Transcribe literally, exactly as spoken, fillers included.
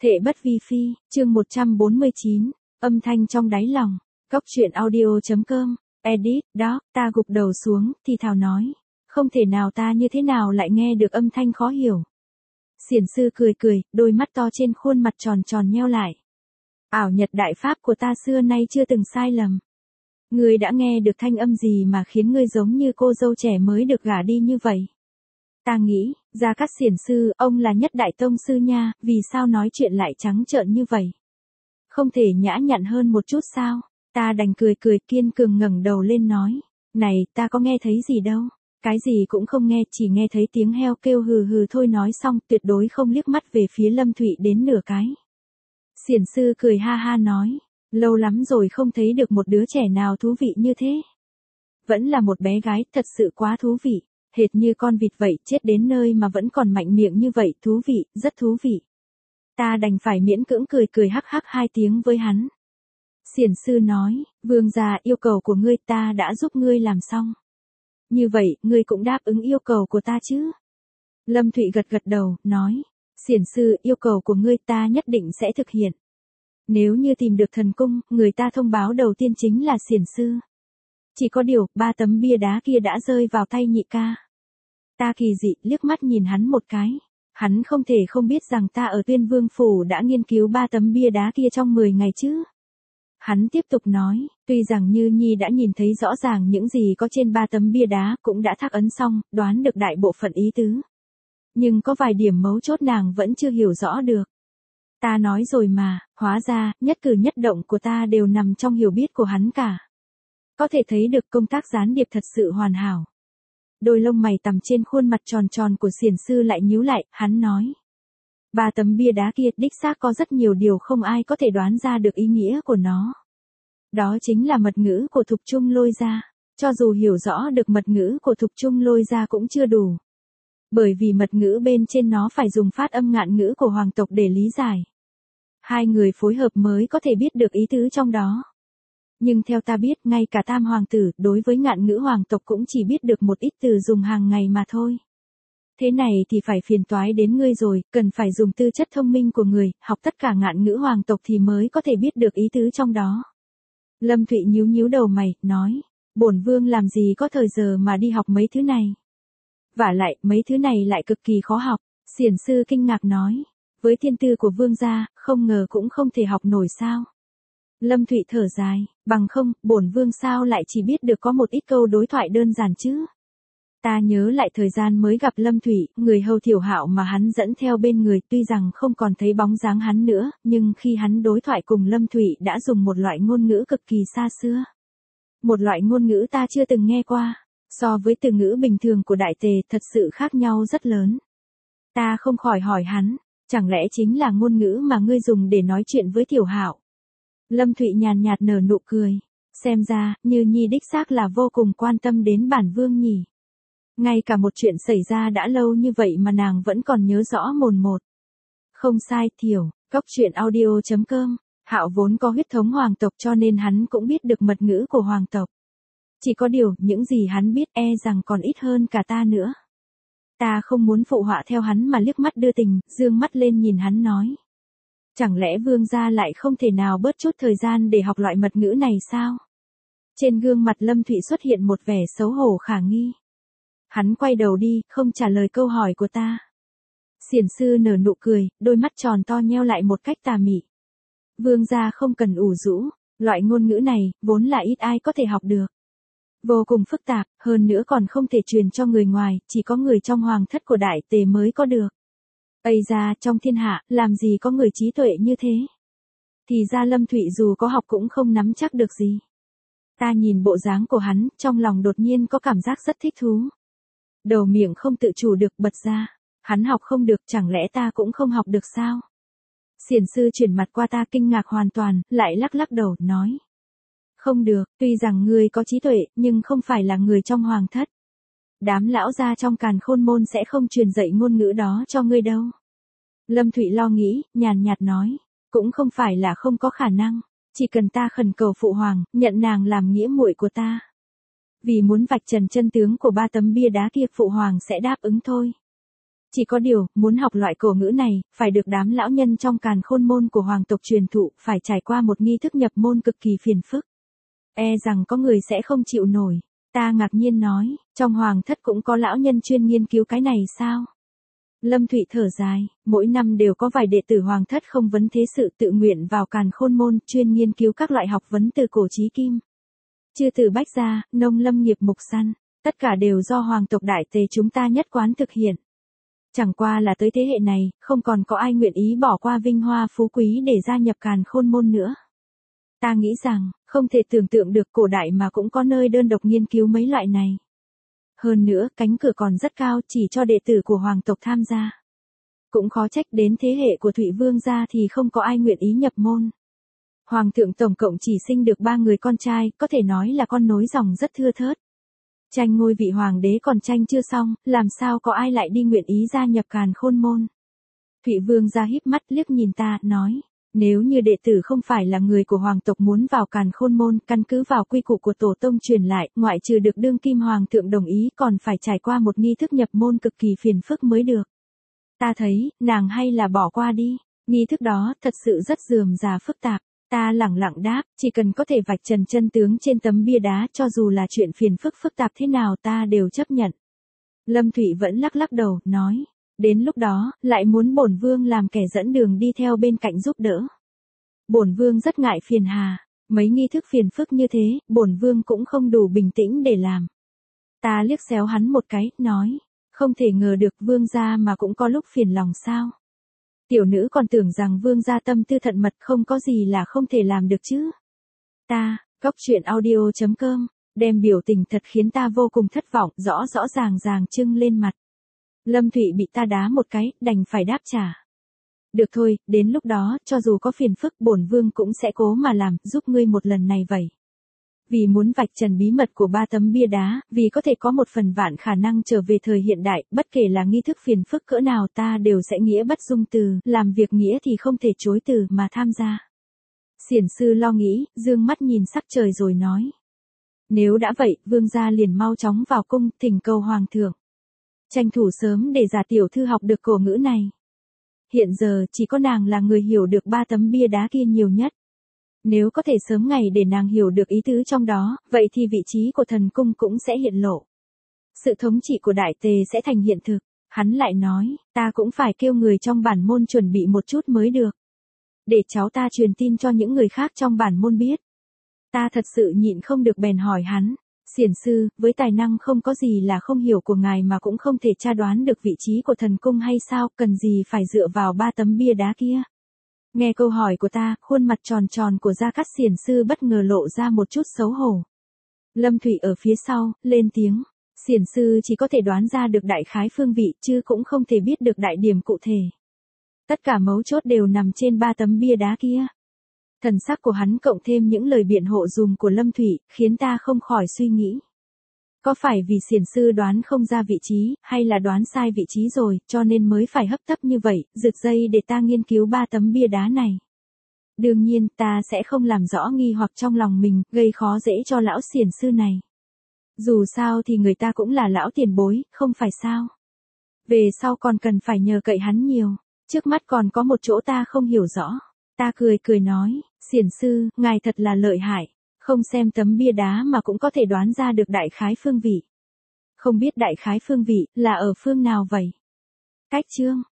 Thệ bất vi phi, chương một trăm bốn mươi chín, âm thanh trong đáy lòng, góc truyện audio.com, edit, đó, ta gục đầu xuống, thì thào nói, không thể nào ta như thế nào lại nghe được âm thanh khó hiểu. Xiển sư cười cười, đôi mắt to trên khuôn mặt tròn tròn nheo lại. Ảo nhật đại pháp của ta xưa nay chưa từng sai lầm. Ngươi đã nghe được thanh âm gì mà khiến ngươi giống như cô dâu trẻ mới được gả đi như vậy? Ta nghĩ, Gia Cát Xiển sư, ông là nhất đại tông sư nha, vì sao nói chuyện lại trắng trợn như vậy? Không thể nhã nhặn hơn một chút sao? Ta đành cười cười kiên cường ngẩng đầu lên nói, này, ta có nghe thấy gì đâu, cái gì cũng không nghe, chỉ nghe thấy tiếng heo kêu hừ hừ thôi. Nói xong tuyệt đối không liếc mắt về phía Lâm Thụy đến nửa cái. Xiển sư cười ha ha nói, lâu lắm rồi không thấy được một đứa trẻ nào thú vị như thế. Vẫn là một bé gái, thật sự quá thú vị. Hệt như con vịt vậy, chết đến nơi mà vẫn còn mạnh miệng như vậy, thú vị, rất thú vị. Ta đành phải miễn cưỡng cười cười hắc hắc hai tiếng với hắn. Xiển sư nói, vương gia, yêu cầu của ngươi ta đã giúp ngươi làm xong. Như vậy, ngươi cũng đáp ứng yêu cầu của ta chứ? Lâm Thụy gật gật đầu, nói, xiển sư, yêu cầu của ngươi ta nhất định sẽ thực hiện. Nếu như tìm được thần cung, người ta thông báo đầu tiên chính là xiển sư. Chỉ có điều, ba tấm bia đá kia đã rơi vào tay nhị ca. Ta kỳ dị liếc mắt nhìn hắn một cái. Hắn không thể không biết rằng ta ở Tuyên Vương Phủ đã nghiên cứu ba tấm bia đá kia trong mười ngày chứ. Hắn tiếp tục nói, tuy rằng Như Nhi đã nhìn thấy rõ ràng những gì có trên ba tấm bia đá, cũng đã thác ấn xong, đoán được đại bộ phận ý tứ. Nhưng có vài điểm mấu chốt nàng vẫn chưa hiểu rõ được. Ta nói rồi mà, hóa ra, nhất cử nhất động của ta đều nằm trong hiểu biết của hắn cả. Có thể thấy được công tác gián điệp thật sự hoàn hảo. Đôi lông mày tằm trên khuôn mặt tròn tròn của xiển sư lại nhíu lại, hắn nói. Ba tấm bia đá kia đích xác có rất nhiều điều không ai có thể đoán ra được ý nghĩa của nó. Đó chính là mật ngữ của Thục Trung Lôi Gia. Cho dù hiểu rõ được mật ngữ của Thục Trung Lôi Gia cũng chưa đủ. Bởi vì mật ngữ bên trên nó phải dùng phát âm ngạn ngữ của hoàng tộc để lý giải. Hai người phối hợp mới có thể biết được ý tứ trong đó. Nhưng theo ta biết, ngay cả tam hoàng tử, đối với ngạn ngữ hoàng tộc cũng chỉ biết được một ít từ dùng hàng ngày mà thôi. Thế này thì phải phiền toái đến ngươi rồi, cần phải dùng tư chất thông minh của người, học tất cả ngạn ngữ hoàng tộc thì mới có thể biết được ý tứ trong đó. Lâm Thụy nhíu nhíu đầu mày, nói, bổn vương làm gì có thời giờ mà đi học mấy thứ này. Vả lại, mấy thứ này lại cực kỳ khó học. Xiển sư kinh ngạc nói, với thiên tư của vương gia, không ngờ cũng không thể học nổi sao. Lâm Thụy thở dài, bằng không, bổn vương sao lại chỉ biết được có một ít câu đối thoại đơn giản chứ. Ta nhớ lại thời gian mới gặp Lâm Thụy, người hầu Thiểu Hạo mà hắn dẫn theo bên người, tuy rằng không còn thấy bóng dáng hắn nữa, nhưng khi hắn đối thoại cùng Lâm Thụy đã dùng một loại ngôn ngữ cực kỳ xa xưa. Một loại ngôn ngữ ta chưa từng nghe qua, so với từ ngữ bình thường của đại tề thật sự khác nhau rất lớn. Ta không khỏi hỏi hắn, chẳng lẽ chính là ngôn ngữ mà ngươi dùng để nói chuyện với Thiểu Hạo? Lâm Thụy nhàn nhạt nở nụ cười, xem ra, Như Nhi đích xác là vô cùng quan tâm đến bản vương nhỉ. Ngay cả một chuyện xảy ra đã lâu như vậy mà nàng vẫn còn nhớ rõ mồn một. Không sai, Thiểu, góc truyện audio.com, Hạo vốn có huyết thống hoàng tộc cho nên hắn cũng biết được mật ngữ của hoàng tộc. Chỉ có điều, những gì hắn biết e rằng còn ít hơn cả ta nữa. Ta không muốn phụ họa theo hắn mà liếc mắt đưa tình, dương mắt lên nhìn hắn nói. Chẳng lẽ vương gia lại không thể nào bớt chút thời gian để học loại mật ngữ này sao? Trên gương mặt Lâm Thụy xuất hiện một vẻ xấu hổ khả nghi. Hắn quay đầu đi, không trả lời câu hỏi của ta. Xiển sư nở nụ cười, đôi mắt tròn to nheo lại một cách tà mị. Vương gia không cần ủ rũ, loại ngôn ngữ này, vốn là ít ai có thể học được. Vô cùng phức tạp, hơn nữa còn không thể truyền cho người ngoài, chỉ có người trong hoàng thất của đại tề mới có được. Ây ra, trong thiên hạ, làm gì có người trí tuệ như thế? Thì ra Lâm Thụy dù có học cũng không nắm chắc được gì. Ta nhìn bộ dáng của hắn, trong lòng đột nhiên có cảm giác rất thích thú. Đầu miệng không tự chủ được bật ra. Hắn học không được, chẳng lẽ ta cũng không học được sao? Xiển sư chuyển mặt qua ta kinh ngạc hoàn toàn, lại lắc lắc đầu, nói. Không được, tuy rằng ngươi có trí tuệ, nhưng không phải là người trong hoàng thất. Đám lão gia trong Càn Khôn môn sẽ không truyền dạy ngôn ngữ đó cho ngươi đâu. Lâm Thụy lo nghĩ, nhàn nhạt nói, cũng không phải là không có khả năng, chỉ cần ta khẩn cầu phụ hoàng, nhận nàng làm nghĩa muội của ta. Vì muốn vạch trần chân tướng của ba tấm bia đá kia, phụ hoàng sẽ đáp ứng thôi. Chỉ có điều, muốn học loại cổ ngữ này, phải được đám lão nhân trong càn khôn môn của hoàng tộc truyền thụ, phải trải qua một nghi thức nhập môn cực kỳ phiền phức. E rằng có người sẽ không chịu nổi. Ta ngạc nhiên nói, trong hoàng thất cũng có lão nhân chuyên nghiên cứu cái này sao? Lâm Thụy thở dài, mỗi năm đều có vài đệ tử hoàng thất không vấn thế sự tự nguyện vào càn khôn môn, chuyên nghiên cứu các loại học vấn từ cổ chí kim. Chư từ bách gia, nông lâm nghiệp mục săn, tất cả đều do hoàng tộc đại tề chúng ta nhất quán thực hiện. Chẳng qua là tới thế hệ này, không còn có ai nguyện ý bỏ qua vinh hoa phú quý để gia nhập càn khôn môn nữa. Ta nghĩ rằng, không thể tưởng tượng được cổ đại mà cũng có nơi đơn độc nghiên cứu mấy loại này. Hơn nữa, cánh cửa còn rất cao chỉ cho đệ tử của hoàng tộc tham gia. Cũng khó trách đến thế hệ của Thụy Vương gia thì không có ai nguyện ý nhập môn. Hoàng thượng tổng cộng chỉ sinh được ba người con trai, có thể nói là con nối dòng rất thưa thớt. Tranh ngôi vị hoàng đế còn tranh chưa xong, làm sao có ai lại đi nguyện ý gia nhập càn khôn môn. Thụy Vương gia híp mắt liếc nhìn ta, nói, nếu như đệ tử không phải là người của hoàng tộc muốn vào càn khôn môn, căn cứ vào quy củ của tổ tông truyền lại, ngoại trừ được đương kim hoàng thượng đồng ý còn phải trải qua một nghi thức nhập môn cực kỳ phiền phức mới được. Ta thấy, nàng hay là bỏ qua đi, nghi thức đó thật sự rất rườm rà phức tạp. Ta lẳng lặng đáp, chỉ cần có thể vạch trần chân tướng trên tấm bia đá cho dù là chuyện phiền phức phức tạp thế nào ta đều chấp nhận. Lâm Thụy vẫn lắc lắc đầu, nói, đến lúc đó, lại muốn bổn vương làm kẻ dẫn đường đi theo bên cạnh giúp đỡ. Bổn vương rất ngại phiền hà, mấy nghi thức phiền phức như thế, bổn vương cũng không đủ bình tĩnh để làm. Ta liếc xéo hắn một cái, nói, không thể ngờ được vương gia mà cũng có lúc phiền lòng sao. Tiểu nữ còn tưởng rằng vương gia tâm tư thận mật không có gì là không thể làm được chứ. Ta, góc truyện audio chấm com, đem biểu tình thật khiến ta vô cùng thất vọng, rõ rõ ràng ràng trưng lên mặt. Lâm Thụy bị ta đá một cái, đành phải đáp trả. Được thôi, đến lúc đó, cho dù có phiền phức bổn vương cũng sẽ cố mà làm, giúp ngươi một lần này vậy. Vì muốn vạch trần bí mật của ba tấm bia đá, vì có thể có một phần vạn khả năng trở về thời hiện đại, bất kể là nghi thức phiền phức cỡ nào ta đều sẽ nghĩa bất dung từ, làm việc nghĩa thì không thể chối từ mà tham gia. Xiển sư lo nghĩ, dương mắt nhìn sắc trời rồi nói. Nếu đã vậy, vương gia liền mau chóng vào cung, thỉnh cầu hoàng thượng. Tranh thủ sớm để giả tiểu thư học được cổ ngữ này. Hiện giờ, chỉ có nàng là người hiểu được ba tấm bia đá kia nhiều nhất. Nếu có thể sớm ngày để nàng hiểu được ý tứ trong đó, vậy thì vị trí của thần cung cũng sẽ hiện lộ. Sự thống trị của đại tề sẽ thành hiện thực. Hắn lại nói, ta cũng phải kêu người trong bản môn chuẩn bị một chút mới được. Để cháu ta truyền tin cho những người khác trong bản môn biết. Ta thật sự nhịn không được bèn hỏi hắn, xiển sư, với tài năng không có gì là không hiểu của ngài mà cũng không thể tra đoán được vị trí của thần cung hay sao, cần gì phải dựa vào ba tấm bia đá kia. Nghe câu hỏi của ta, khuôn mặt tròn tròn của Gia Cát xiển sư bất ngờ lộ ra một chút xấu hổ. Lâm Thụy ở phía sau, lên tiếng, xiển sư chỉ có thể đoán ra được đại khái phương vị chứ cũng không thể biết được đại điểm cụ thể. Tất cả mấu chốt đều nằm trên ba tấm bia đá kia. Thần sắc của hắn cộng thêm những lời biện hộ dùm của Lâm Thụy, khiến ta không khỏi suy nghĩ. Có phải vì xiển sư đoán không ra vị trí, hay là đoán sai vị trí rồi, cho nên mới phải hấp tấp như vậy, rực dây để ta nghiên cứu ba tấm bia đá này. Đương nhiên, ta sẽ không làm rõ nghi hoặc trong lòng mình, gây khó dễ cho lão xiển sư này. Dù sao thì người ta cũng là lão tiền bối, không phải sao. Về sau còn cần phải nhờ cậy hắn nhiều, trước mắt còn có một chỗ ta không hiểu rõ. Ta cười cười nói, xiển sư, ngài thật là lợi hại, không xem tấm bia đá mà cũng có thể đoán ra được đại khái phương vị. Không biết đại khái phương vị, là ở phương nào vậy? Cách chương